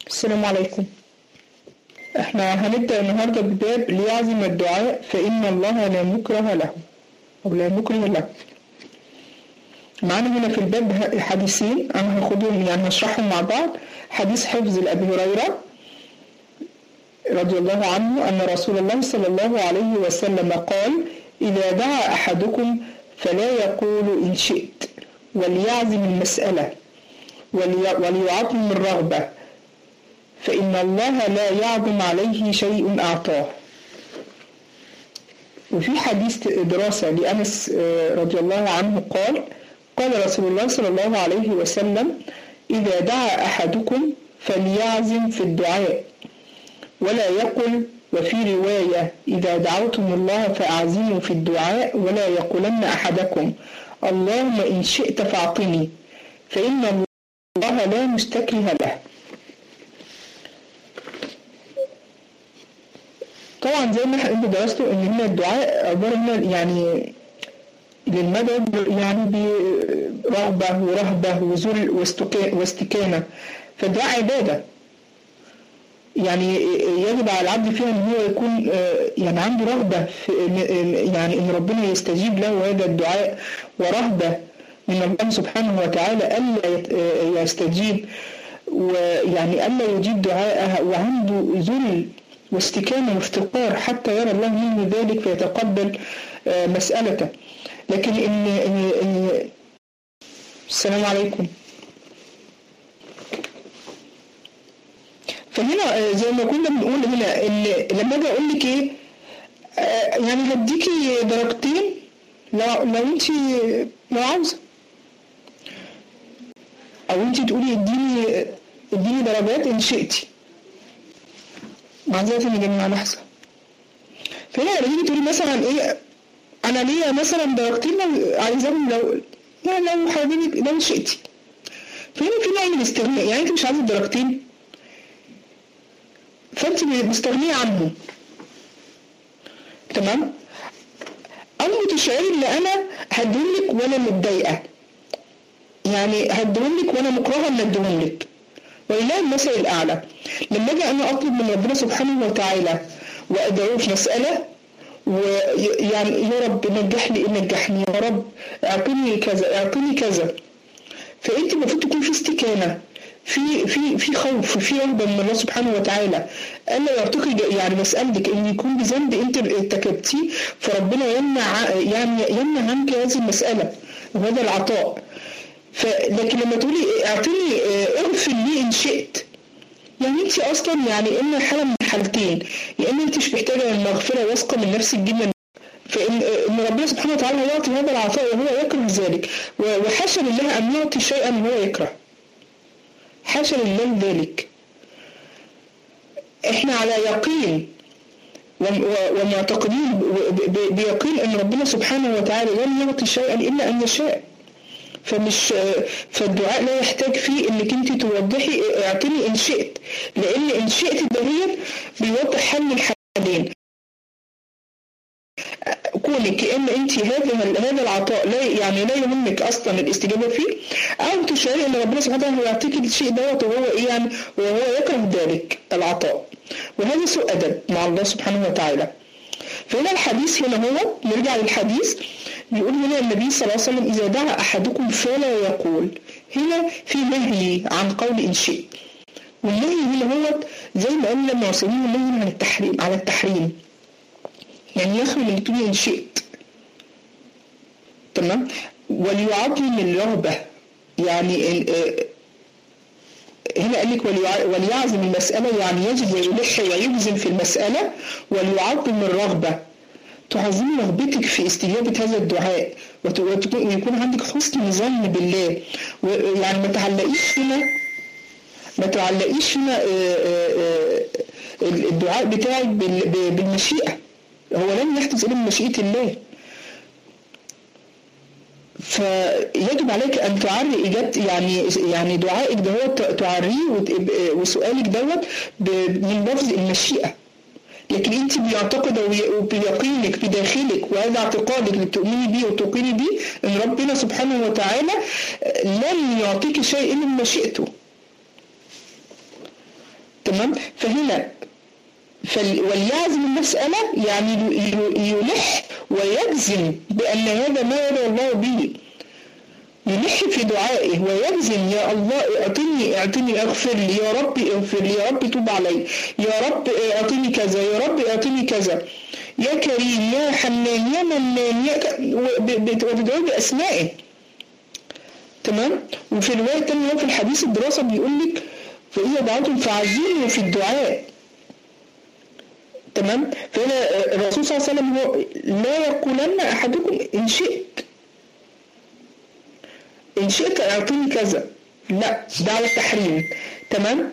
السلام عليكم. احنا هنبدأ النهاردة بباب ليعزم الدعاء فإن الله لا مكره له أو لا مكره له. معنا هنا في الباب حديثين أنا هاخدهم هشرحهم مع بعض. حديث حفظ لأبي هريرة رضي الله عنه أن رسول الله صلى الله عليه وسلم قال: إذا دعا أحدكم فلا يقول إن شئت وليعزم المسألة وليعظم الرغبة فإن الله لا يعظم عليه شيء أعطاه. وفي حديث دراسة لأنس رضي الله عنه قال رسول الله صلى الله عليه وسلم: إذا دعا أحدكم فليعزم في الدعاء ولا يقل. وفي رواية: إذا دعوتم الله فأعزموا في الدعاء ولا يقولن أحدكم: اللهم إن شئت فاعطني فإن الله لا مستكره له. طبعا زي ما احنا درسته ان هنا الدعاء عبارة هنا للمدد برغبة ورهبة وذل واستكانة. فالدعاء عبادة يجب على العبد فيها ان هو يكون عنده رغبة في ان ربنا يستجيب له هذا الدعاء، ورهبة من الله سبحانه وتعالى ألا يستجيب ألا يجيب دعاءها، وعنده ذل واستكانة وافتقار حتى يرى الله منه ذلك فيتقبل مسألته. لكن السلام عليكم. فهنا زي ما كنا بنقول هنا ان لما اجي اقول لك ايه هديكي درجتين لو انت عاوزه، او انت تقولي اديني درجات ان شئتي معذرة يا جماعة لحظة. فهنا لما تيجي تقولي مثلا ايه انا ليا مثلا درجتين عايزاهم لو حابين لو شئتي، فهنا في نوع من الاستغناء، انت مش عايزة درجتين فانت مستغنية عنهم، تمام؟ او متشعري اللي انا هديهولك وانا متضايقة، هديهولك وانا مكرهة ان اديهولك، ولله المثل الأعلى. لما أجي أنا أطلب من ربنا سبحانه وتعالى وأدعوه في مسألة يا رب نجحني يا رب أعطيني كذا، فأنت المفروض تكون في استكانة، في خوف، في رغبة من الله سبحانه وتعالى ألا يعطيك مسألتك إن يكون بذنب أنت ارتكبتيه، فربنا يمنع عنك هذه المسألة وهذا العطاء. لكن لما تقولي اعطيني اغفر لي ان شئت، انت اصلا اما حاله من حالتين، يا اما انت مش محتاجه المغفره واثقه من نفسك جدا، فان ربنا سبحانه وتعالى يعطي هذا العطاء وهو يكره ذلك، وحاشا لله ان يعطي شيئا هو يكره، حاشا لله ذلك. احنا على يقين ومعتقدين بيقين ان ربنا سبحانه وتعالى لن يعطي شيئا الا ان يشاء، فالدعاء لا يحتاج فيه انك انت توضحي اعطيني ان شئت، لان ان شئت دهيت بيوضح حل الحالين، كونك اما انت هذا العطاء لا يهمك اصلا الاستجابه فيه، او تشعري ان ربنا سبحانه وتعالى يعطيك الشيء دوت وهو يكره ذلك العطاء، وهذا سوء ادب مع الله سبحانه وتعالى. فهنا الحديث هو نرجع للحديث، بيقول هنا النبي صلى الله عليه وسلم: إذا دعا أحدكم فلا يقول. هنا في نهي عن قول إن شئت، والنهي هنا هو زي ما قلنا لما وصلنا النهي عن التحريم على التحريم، يخرج من تقولي إن شئت، تمام؟ وليعظم الرغبة، هنا قال لك وليعزم المسألة، يجب ويلح ويجزم في المسألة، وليعظم الرغبة، تعظمي رغبتك في استجابة هذا الدعاء، ويكون عندك حسن ظن بالله، ما تعلقيش هنا الدعاء بتاعك بالمشيئة، هو لن يحدث إلا بمشيئة الله. فيجب عليك أن تعري إجابة دعائك دوت تعريه وسؤالك دوت من لفظ المشيئة، لكن انت بيعتقد وبيقينك بداخلك، وهذا اعتقادك اللي بتؤمني بيه وتوقني بيه ان ربنا سبحانه وتعالى لن يعطيك شيء الا بمشيئته. تمام. فهنا وليعزم المسألة يعني يلح ويجزم بأن هذا ما يدعو الله به، يلح في دعائه ويجزم: يا الله اعطني اغفر لي، يا رب اغفر لي، يا رب توب علي، يا رب اعطني كذا، يا رب اعطني كذا، يا كريم، يا حنان، يا منان، وبتدعو بأسمائه. تمام. وفي رواية تانية في الحديث الدراسة بيقول لك: فإذا دعوتم فعزموا في الدعاء. تمام. فهنا الرسول صلى الله عليه وسلم هو لا يقولن أحدكم إن شئت اعطيني كذا، لا، دعوة تحريم. تمام.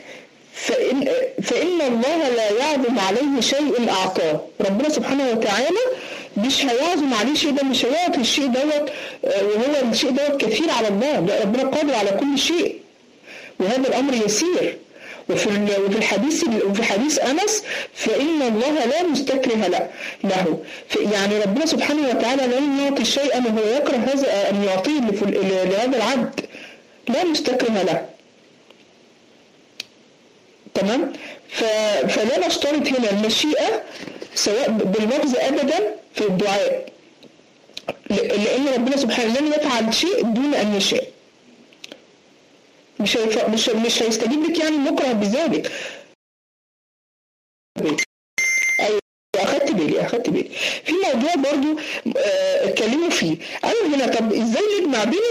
فإن الله لا يعظم عليه شيء أعطاه. ربنا سبحانه وتعالى مش هيعظم عليه شيء، ده مش هيعطي الشيء دوت وهو الشيء دوت كثير على الله، لا، ربنا قادر على كل شيء وهذا الأمر يسير. وفي حديث أنس: فإن الله لا مستكره له. يعني ربنا سبحانه وتعالى لن يعطي شيئا وهو يكره هذا أن يعطيه لهذا العبد، لا مستكره له. تمام. فلا نشترط هنا المشيئة سواء باللفظ أبدا في الدعاء، لأن ربنا سبحانه لن يفعل شيء دون أن يشاء. مش هيستجيب لك يعني مكره بذلك. ايوه، اخدت بالي. في موضوع برضو اتكلموا فيه. ايوه هنا، طب ازاي نجمع بين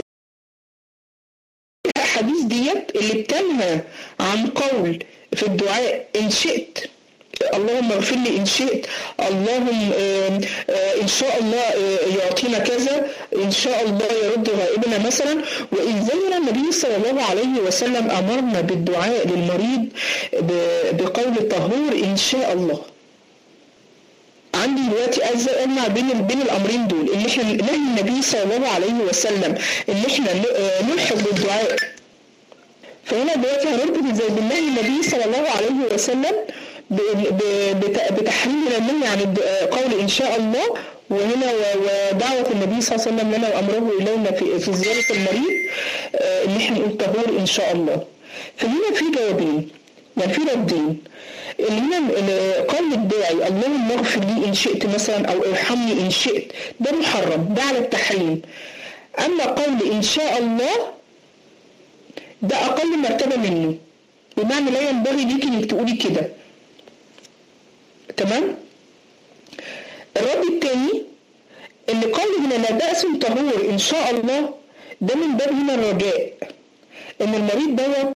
الحديث ديت اللي بتنهى عن قول في الدعاء: ان شئت اللهم اغفر لي، ان شئت اللهم ان شاء الله يعطينا كذا، ان شاء الله يرد غائبنا مثلا. وإذا النبي صلى الله عليه وسلم امرنا بالدعاء للمريض بقول الطهور ان شاء الله. عندي دلوقتي ازاي اجمع بين الامرين دول؟ ان احنا نهي النبي صلى الله عليه وسلم ان احنا نلحق بالدعاء. فهنا دلوقتي هنربط ازاي بالنهي النبي صلى الله عليه وسلم بتحريم النهي عن قول إن شاء الله، وهنا ودعوة النبي صلى الله عليه وسلم لنا وأمره إلينا في زيارة المريض إن احنا نقول طهور إن شاء الله. فهنا في جوابين، يعني في ردين. اللي هنا قول الداعي اللهم اغفر لي إن شئت مثلا أو ارحمني إن شئت، ده محرم، ده على التحريم. أما قول إن شاء الله ده أقل مرتبة منه، بمعنى لا ينبغي ليك إنك تقولي كده. تمام. الرد الثاني اللي قال هنا لا بأس طهور إن شاء الله، ده من باب هنا الرجاء إن المريض دوت،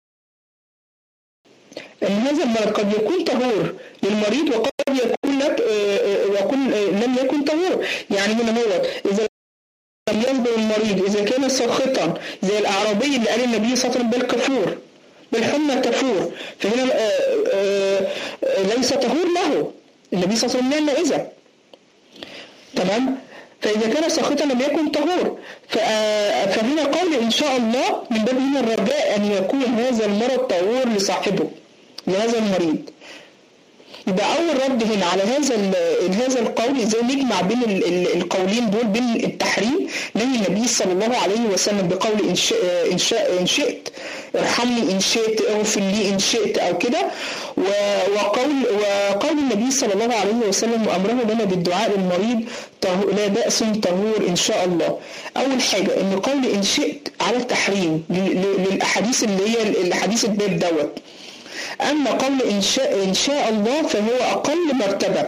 إن هذا المرض قد يكون طهور للمريض وقد يكون لم يكن طهور. يعني هنا هو إذا لم يصبر المريض، إذا كان ساخطا زي الأعرابي اللي قال النبي صلى الله عليه وسلم بالكفور بالحمى كفور، فهنا ليس طهور له، النبي صلى الله عليه وسلم قال إذا. تمام. فإذا كان ساخطا لم يكن طهور. فهنا قول إن شاء الله من باب هنا الرجاء أن يكون هذا المرض طهور لصاحبه، لهذا المريض. يبقى أول رد هنا على هذا القول، إزاي نجمع بين القولين دول، بين التحريم نهي النبي صلى الله عليه وسلم بقول إن شئت ارحمني، إن شئت اغفر لي، إن شئت أو كده، وقول النبي صلى الله عليه وسلم وأمره لنا بالدعاء للمريض لا بأس طهور إن شاء الله. أول حاجة إن قول إن شئت على التحريم للأحاديث اللي هي الحديث الباب دوت. أما قول إن شاء الله فهو أقل مرتبة،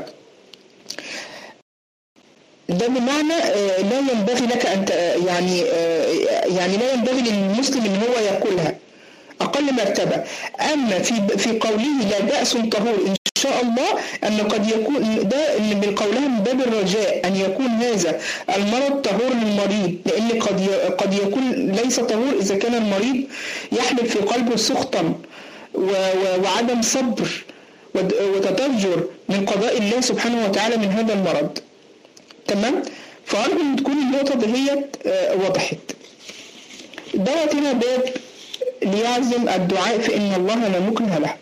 ده بمعنى لا ينبغي لك أن يعني لا ينبغي للمسلم إن هو يقولها، أقل مرتبة. أما في قوله لا بأس طهور إن شاء الله، أن قد يكون ده من قولها من باب الرجاء أن يكون هذا المرض طهور للمريض، لأن قد يكون ليس طهور إذا كان المريض يحمل في قلبه سخطا وعدم صبر وتضجر من قضاء الله سبحانه وتعالى من هذا المرض. تمام. فأرجو أن تكون النقطة دهيت وضحت. دوت هنا باب ليعزم الدعاء فإن الله لا مكره له.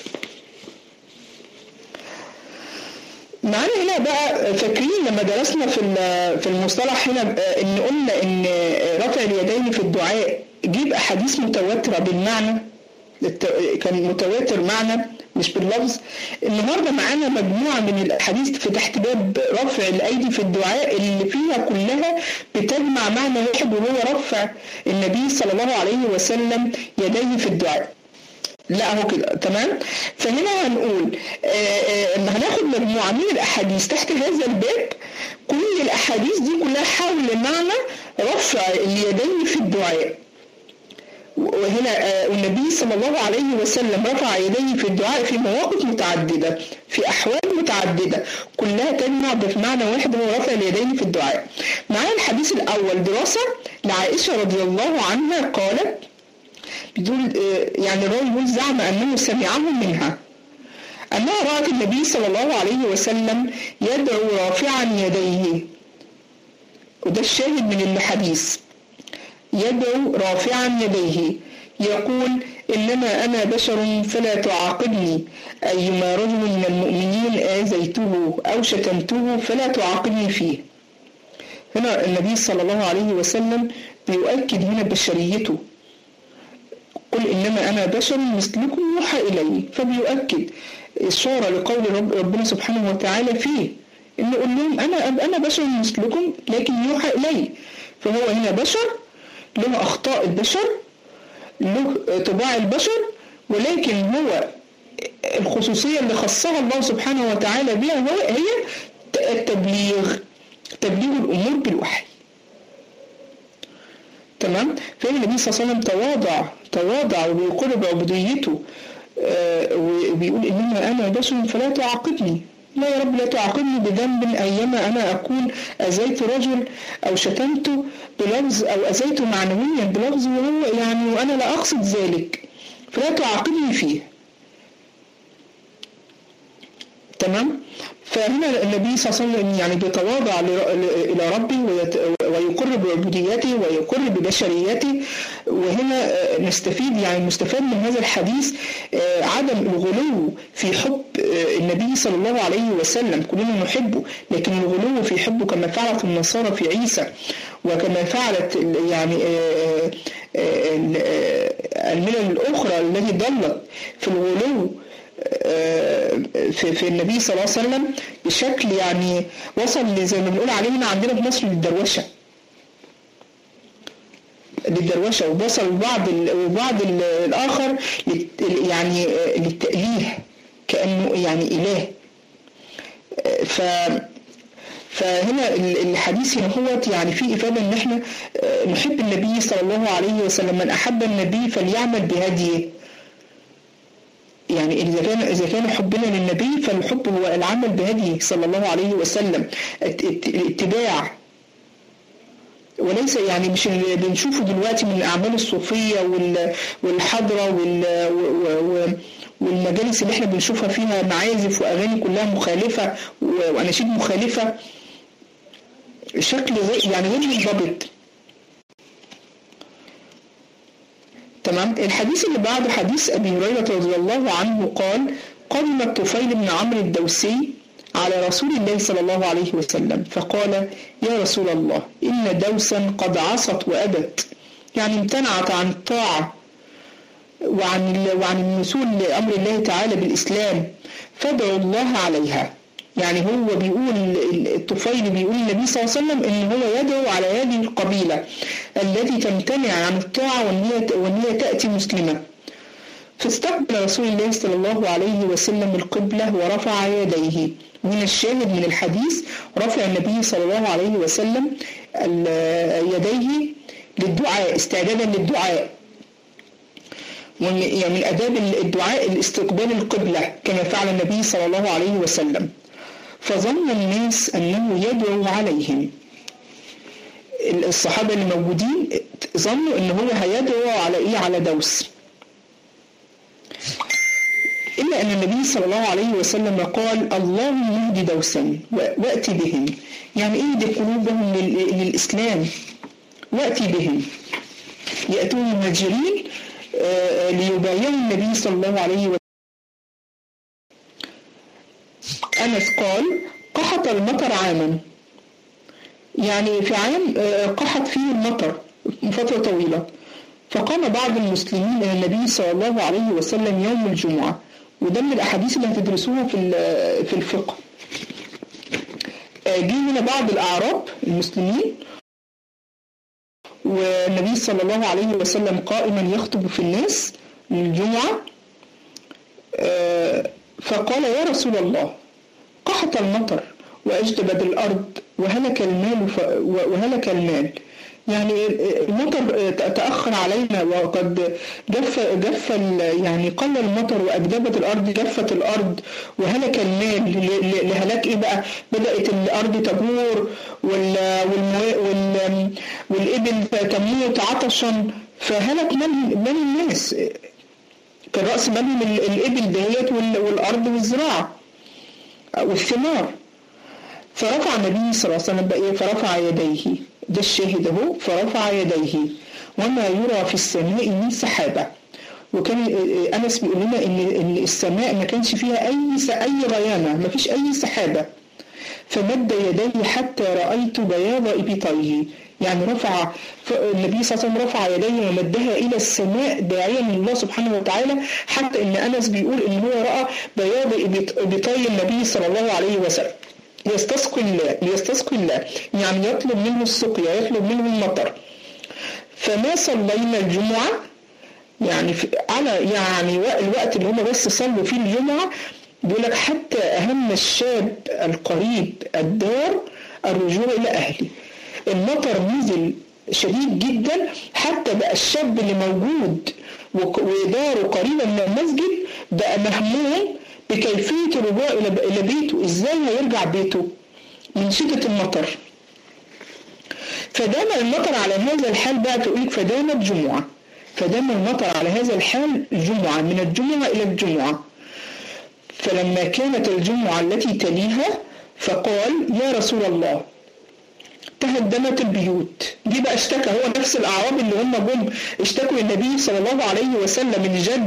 معنا هنا بقى، فاكرين لما درسنا في المصطلح هنا ان قلنا ان رفع اليدين في الدعاء جيب احاديث متواتره بالمعنى. كان متواتر معنا مش باللفظ. النهارده معانا مجموعه من الاحاديث في تحت باب رفع الايدي في الدعاء اللي فيها كلها بتجمع معنى واحد، وهو رفع النبي صلى الله عليه وسلم يديه في الدعاء. لا هو كده تمام. فهنا هنقول هناخد مجموعه من الاحاديث تحت هذا الباب، كل الاحاديث دي كلها حول معنى رفع اليدين في الدعاء. وهنا النبي صلى الله عليه وسلم رفع يديه في الدعاء في مواقف متعددة، في أحوال متعددة، كلها تجمع بمعنى واحد هو رفع اليدين في الدعاء. معانا الحديث الأول دراسة لعائشة رضي الله عنها قالت، بدون يعني الراوي زعم أنه سمعه منها أنها رأت النبي صلى الله عليه وسلم يدعو رافعا يديه، وده الشاهد من الحديث، يدعو رافعا يديه يقول إنما أنا بشر فلا تعاقبني، أيما رجل من المؤمنين آذيته أو شتمته فلا تعاقبني فيه. هنا النبي صلى الله عليه وسلم بيؤكد هنا بشريته، قل إنما أنا بشر مثلكم يوحى إلي، فبيؤكد إشارة لقول ربنا سبحانه وتعالى فيه إنه يقول لهم أنا بشر مثلكم لكن يوحى إلي. فهو هنا بشر، له أخطاء البشر، له طباع البشر، ولكن هو الخصوصية اللي خصها الله سبحانه وتعالى بها هي التبليغ الأمور بالوحي. تمام. فإن النبي صلى الله عليه وسلم تواضع وبيقر بعبوديته، وبيقول إنما أنا بشر فلا تعاقبني، لا يا رب لا تعاقبني بذنب أيما أنا أكون أذيت رجل أو شتمته بلفظ أو أذيته معنويا بلفظ وهو يعني وأنا لا أقصد ذلك، فلا تعاقبني فيه. تمام. فهنا النبي صلى الله عليه وسلم يعني بيتواضع إلى ربه ويقر بعبوديته ويقر ببشريته. وهنا نستفيد يعني مستفاد من هذا الحديث عدم الغلو في حب النبي صلى الله عليه وسلم، كلنا نحبه، لكن الغلو في حبه كما فعلت النصارى في عيسى، وكما فعلت يعني الملل الأخرى التي ضلت في الغلو في النبي صلى الله عليه وسلم بشكل يعني وصل زي ما بنقول عليه هنا عندنا في مصر للدروشة، ووصل وبعض الآخر يعني للتأليه كأنه يعني إله. فهنا الحديث هنا هو يعني فيه إفادة إن احنا نحب النبي صلى الله عليه وسلم، من أحب النبي فليعمل بهديه. يعني إذا كان حبنا للنبي فالحب هو العمل بهديه صلى الله عليه وسلم، الاتباع، وليس يعني مش اللي بنشوفه دلوقتي من الأعمال الصوفية والحضرة والمجالس اللي احنا بنشوفها فيها معازف وأغاني كلها مخالفة وأناشيد مخالفة، شكل يعني غير منضبط. تمام. الحديث اللي بعده حديث أبي هريرة رضي الله عنه قال: قدم الطفيل بن عمرو الدوسي على رسول الله صلى الله عليه وسلم فقال: يا رسول الله، إن دوسا قد عصت وأبت، يعني امتنعت عن الطاعة وعن النسول لأمر الله تعالى بالإسلام، فادعوا الله عليها. يعني هو بيقول الطفيل بيقول النبي صلى الله عليه وسلم إن هو يدعو على هذه القبيلة التي تمتنع عن الطاعة وأن هي تأتي مسلمة. فاستقبل رسول الله صلى الله عليه وسلم القبلة ورفع يديه. من الشاهد من الحديث رفع النبي صلى الله عليه وسلم يديه للدعاء استعدادا للدعاء، يعني من آداب الدعاء الاستقبال القبلة كما فعل النبي صلى الله عليه وسلم. فظن الناس أنه يدعو عليهم، الصحابة اللي موجودين ظنوا أنه هو هيدعو على على دوس، إلا أن النبي صلى الله عليه وسلم قال: اللهم اهد دوسا وأتي بهم، يعني اهد قلوبهم للإسلام وأتي بهم، يأتون مهاجرين ليبايعوا النبي صلى الله عليه وسلم. أنس قال: قحط المطر عاما، يعني في عام قحط فيه المطر فترة طويلة، فقام بعض المسلمين إلى النبي صلى الله عليه وسلم يوم الجمعة، وده من الأحاديث اللي هتدرسوها في الفقه. جه هنا بعض الأعراب المسلمين، والنبي صلى الله عليه وسلم قائما يخطب في الناس الجمعة، فقال: يا رسول الله، قحط المطر وأجدبت الأرض وهلك المال، يعني المطر تأخر علينا، وقد جف يعني قل المطر وأجدبت الأرض، جفت الأرض وهلك المال. لهلاك إيه بقى؟ بدأت الأرض تبور والإبل تموت عطشا، فهلك مال الناس، كان رأس مالهم الإبل دهيت والأرض والزراعة والثمار. فرفع النبي صلى الله عليه وسلم بقى فرفع يديه، ده الشاهد اهو، فرفع يديه وما يرى في السماء من سحابة. وكان أنس بيقول لنا إن السماء ما كانش فيها أي غيامة، ما فيش أي سحابة. فمد يديه حتى رأيت بياض إبطيه، يعني رفع النبي صلى الله عليه وسلم رفع يديه ومدها إلى السماء داعيا من الله سبحانه وتعالى، حتى إن أنس بيقول إن هو رأى بياض إبطي النبي صلى الله عليه وسلم يستسقي الله، يعني يطلب منه السقيا، يطلب منه المطر. فما صلينا الجمعة، يعني على الوقت اللي هم بس صلوا فيه الجمعة، بيقول لك حتى أهم الشاب القريب الدار الرجوع إلى أهله. المطر نزل شديد جدا، حتى بقى الشاب اللي موجود وداره قريبا من المسجد بقى مهموم بكيفية الرجوع إلى بيته، إزاي هيرجع بيته من شدة المطر. فدام المطر على هذا الحال بقى، تقولك فدامت جمعة، فدام المطر على هذا الحال جمعة، من الجمعة إلى الجمعة. فلما كانت الجمعة التي تليها فقال: يا رسول الله، تهدمت البيوت. دي بقى اشتكى، هو نفس الأعراب اللي هم جم اشتكوا للنبي صلى الله عليه وسلم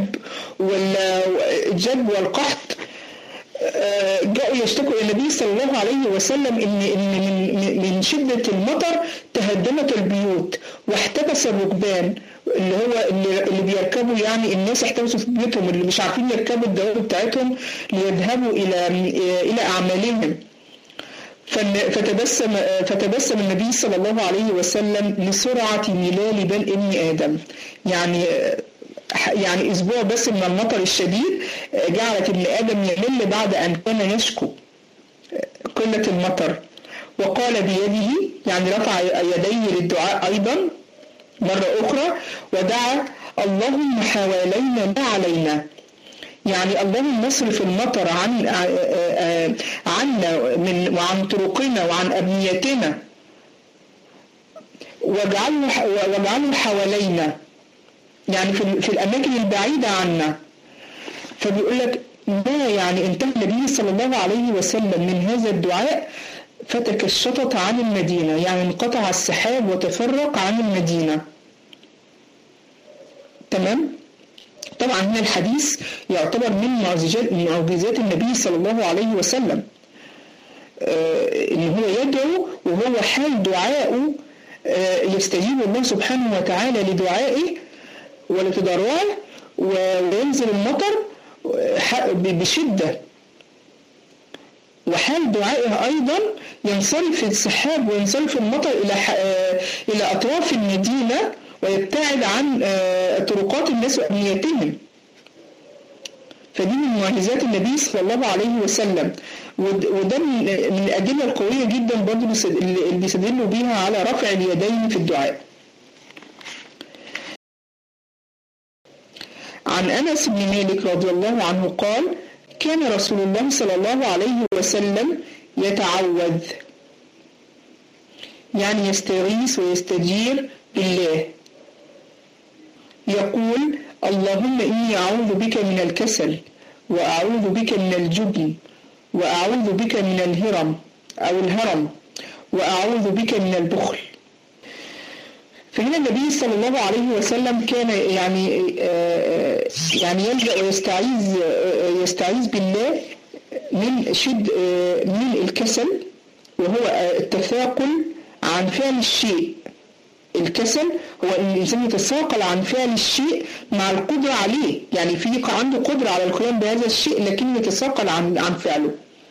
الجدب والقحط، جاءوا يشتكوا النبي صلى الله عليه وسلم إن من شدة المطر تهدمت البيوت واحتبس الركبان، اللي بيركبوا، يعني الناس احتبسوا في بيوتهم، اللي مش عارفين يركبوا الدواب بتاعتهم ليذهبوا إلى أعمالهم. فتبسم النبي صلى الله عليه وسلم لسرعة ملال بني ابن آدم، يعني أسبوع بس من المطر الشديد جعلت ابن آدم يمل بعد أن كان يشكو قلة المطر. وقال بيده، يعني رفع يديه للدعاء أيضا مرة أخرى، ودعا: اللهم حوالينا لا علينا، يعني اللهم اصرف المطر عنا وعن طرقنا وعن أبنيتنا، واجعله حوالينا، يعني في الأماكن البعيدة عنا. فبيقول لك ما يعني انتهى النبي صلى الله عليه وسلم من هذا الدعاء فتكشطت عن المدينة، يعني انقطع السحاب وتفرق عن المدينة. تمام؟ طبعا هنا الحديث يعتبر من معجزات النبي صلى الله عليه وسلم، ان هو يدعو وهو حال دعائه يستجيب الله سبحانه وتعالى لدعائه ولتضرعه، وينزل المطر بشدة، وحال دعائه أيضا ينصرف السحاب وينصرف المطر إلى أطراف المدينة ويبتعد عن طرقات الناس وأبنيتهم. فدي من معجزات النبي صلى الله عليه وسلم، وده من الأدلة القوية جدا برضه اللي بيستدلوا بيها على رفع اليدين في الدعاء. عن أنس بن مالك رضي الله عنه قال: كان رسول الله صلى الله عليه وسلم يتعوذ، يعني يستغيث ويستجير بالله، يقول: اللهم إني أعوذ بك من الكسل، وأعوذ بك من الجبن، وأعوذ بك من الهرم، وأعوذ بك من البخل. فهنا النبي صلى الله عليه وسلم كان يعني يلجأ ويستعيذ بالله من الكسل، وهو التثاقل عن فعل الشيء، الكسل هو ان الانسان يتثاقل عن فعل الشيء مع القدرة عليه، يعني في عنده قدرة على القيام بهذا الشيء لكن يتثاقل عن فعله.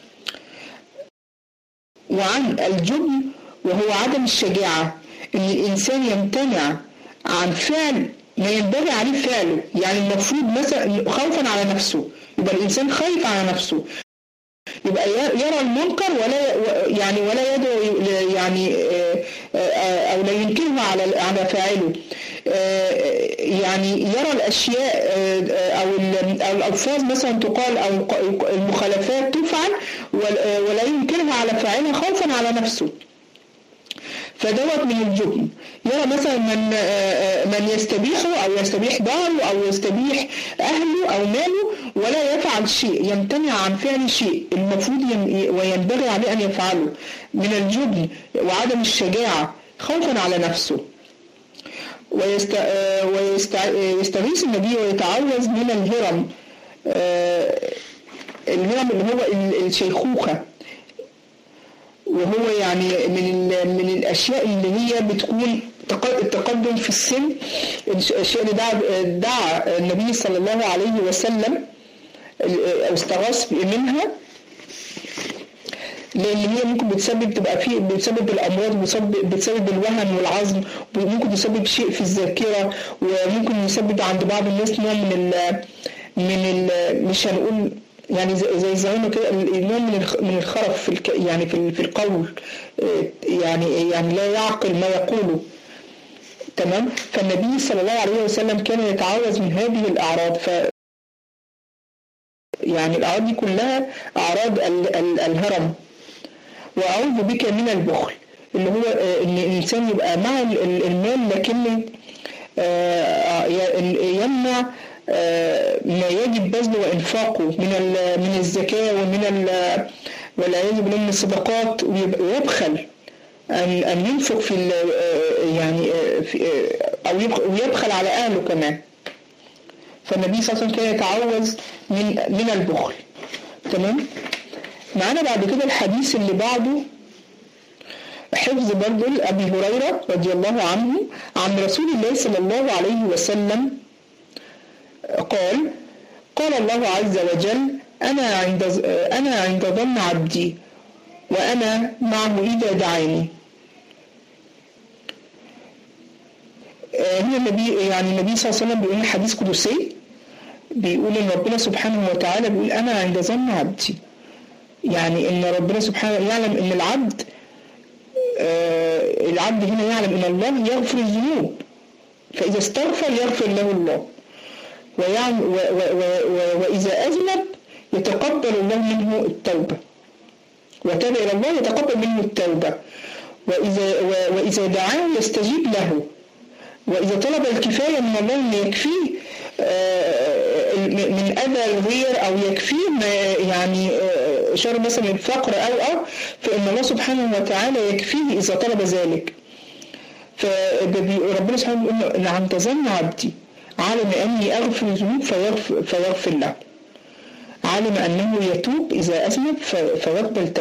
وعن الجبن وهو عدم الشجاعة، ان الانسان يمتنع عن فعل ما ينبغي عليه فعله، يعني المفروض مثلا خوفا على نفسه، يبقى الانسان خايف على نفسه، يبقى يرى المنكر ولا يدعو يعني او لا ينكره على فاعله، يعني يرى الاشياء او الالفاظ مثلا تقال او المخالفات تفعل ولا ينكرها على فاعلها خوفا على نفسه، فدوت من الجبن. يرى مثلا من يستبيحه او يستبيح داره او يستبيح اهله او ماله ولا يفعل شيء، يمتنع عن فعل شيء المفروض وينبغي عليه ان يفعله، من الجبن وعدم الشجاعة خوفا على نفسه. ويستغيث النبي ويتعوذ من الهرم، الهرم اللي هو الشيخوخة، وهو يعني من الأشياء اللي هي بتكون التقدم في السن، الأشياء اللي دعا النبي صلى الله عليه وسلم أو استغاث منها، لأن هي ممكن بتسبب الأمراض، بتسبب الوهن والعظم، وممكن تسبب شيء في الذاكرة، وممكن يسبب عند بعض الناس نوع من مش هنقول يعني زي زمان كده نوع من الخرف يعني في القول، يعني لا يعقل ما يقوله. تمام. فالنبي صلى الله عليه وسلم كان يتعوذ من هذه الأعراض، يعني الأعراض دي كلها أعراض الهرم. وأعوذ بك من البخل، اللي هو إن الإنسان يبقى مع المال لكنه يمنع ما يجب بذله وإنفاقه من الزكاة والعياذ بالله من الصدقات، ويبخل أن ينفق في يعني أو يبخل على أهله كمان. فالنبي صلى الله عليه وسلم كان يتعوذ من البخل. تمام. معنا بعد كده الحديث اللي بعده حفظ برضه أبي هريرة رضي الله عنه عن رسول الله صلى الله عليه وسلم قال الله عز وجل: أنا عند ظن عبدي وأنا معه إذا دعاني. هنا النبي صلى الله عليه وسلم بيقول حديث قدسي، بيقول إن ربنا سبحانه وتعالى بيقول: أنا عند ظن عبدي، يعني إن ربنا سبحانه يعلم إن العبد هنا يعلم إن الله يغفر الذنوب، فإذا استغفر يغفر له الله، وإذا أذنب يتقبل الله منه التوبة، وتاب إلى الله يتقبل منه التوبة، وإذا دعاه يستجيب له، وإذا طلب الكفاية من الله أن يكفيه من أذى الغير أو يكفيه يعني شر مثلا الفقر أو فإن الله سبحانه وتعالى يكفيه إذا طلب ذلك. فربنا سبحانه يقول: إن عند ظن عبدي علم أني أغفر الذنوب فيغفر له، علم أنه يتوب إذا أذنب فيقبل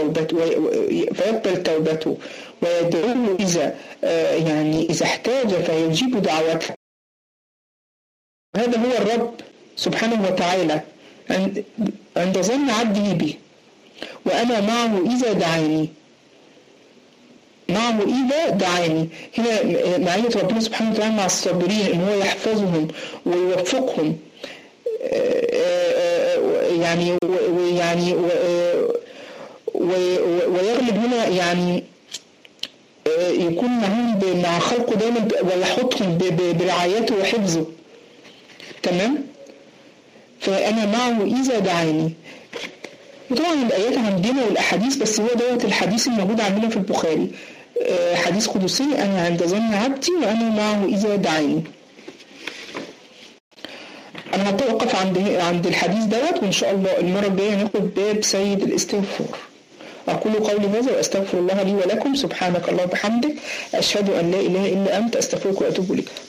توبته ويدعوه إذا احتاج فيجيب دعوته. هذا هو الرب سبحانه وتعالى عند ظن عبدي بي وأنا معه إذا دعاني. هنا معية ربنا سبحانه وتعالى مع الصابرين، إن هو يحفظهم ويوفقهم، ويغلب هنا يعني يكون معهم مع خلقه دايما ويحطهم برعايته وحفظه. تمام. فأنا معه إذا دعاني. وطبعا الآيات عندنا والأحاديث، بس هو دوت الحديث الموجود عندنا في البخاري، حديث قدسي: أنا عند ظن عبدي وأنا معه إذا دعاني. أنا هتوقف عند الحديث دوت، وإن شاء الله المرة الجاية ناخد باب سيد الاستغفار. أقول قولي هذا وأستغفر الله لي ولكم. سبحانك اللهم وبحمدك، أشهد أن لا إله إلا أنت، أستغفرك وأتوب إليك.